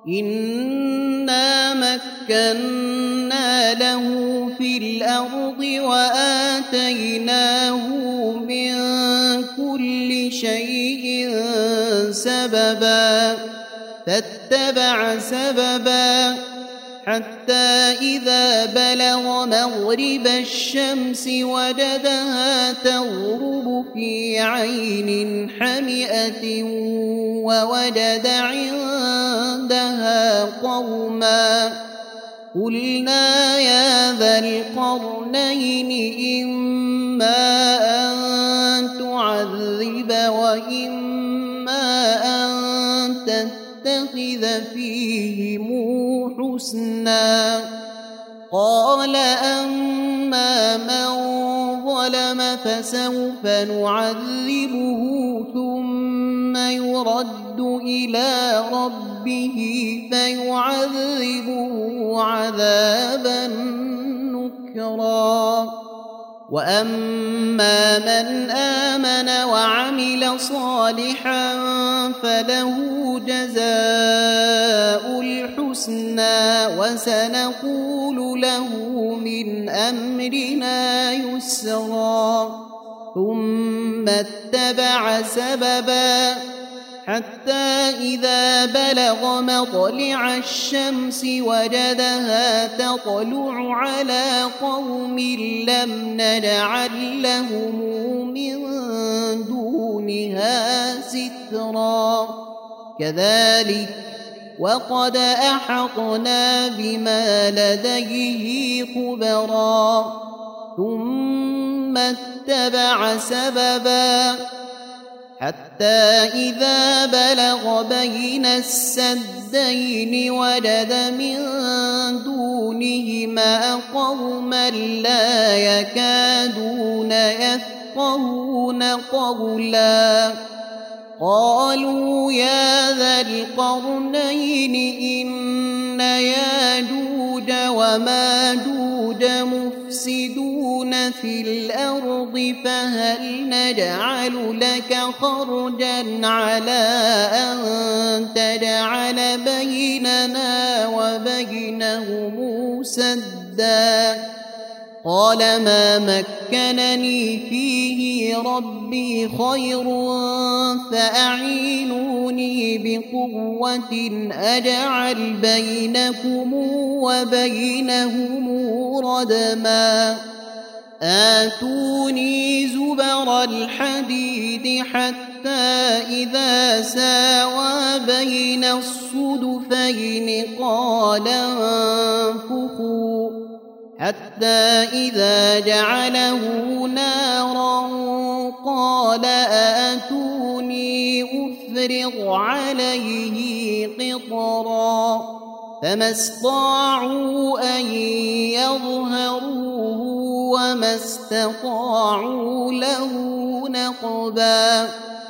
إنا مكنا له في الأرض وآتيناه من كل شيء سببا فاتبع سببا حتى إذا بلغ مغرب الشمس وجدها تغرب في عين حمئة ووجد عندها قوما قلنا يا ذا القرنين إما أن تعذب وإما أن تتخذ فيهم حسنا قال أما من ظلم فسوف نعذبه ثم يرد إلى ربه فيعذبه عذابا نكرا وأما من آمن وعمل صالحا فله جزاء الحسنى وسنقول له من أمرنا يسرا ثم اتبع سببا حتى إذا بلغ مطلع الشمس وجدها تطلع على قوم لم نجعل لهم من دونها سترا كذلك وقد أحطنا بما لديه خبرا ثم اتبع سببا حتى إذا بلغ بين السدين وجد من دونهما قوما لا يكادون يفقهون قولا قالوا يا ذا القرنين إن ياجوج وماجوج مفسدون في الأرض فهل نجعل لك خرجا على أن تجعل بيننا وبينهم سدا قال ما مكنني فيه ربي خير فأعينوني بقوة أجعل بينكم وبينهم ردما آتوني زبر الحديد حتى إذا ساوى بين الصدفين قال انفخوا حتى إذا جعله نارا قال آتوني أفرغ عليه قطرا فما استطاعوا أن يظهروه وما استطاعوا له نقبا